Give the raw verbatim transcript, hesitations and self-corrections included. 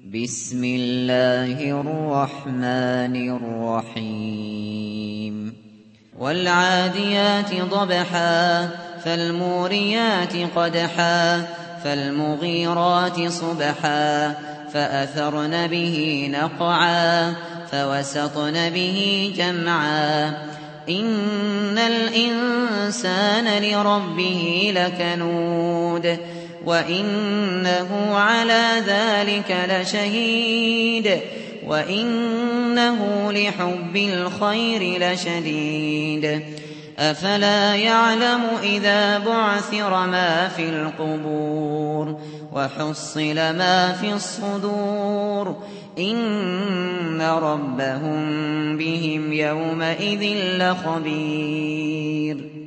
بسم الله الرحمن الرحيم والعاديات ضبحا فالموريات قدحا فالمغيرات صبحا فأثرن به نقعا فوسطن به جمعا إن الإنسان لربه لكنود وإنه على ذلك لشهيد وإنه لحب الخير لشديد أفلا يعلم إذا بعثر ما في القبور وحصل ما في الصدور إن ربهم بهم يومئذ لخبير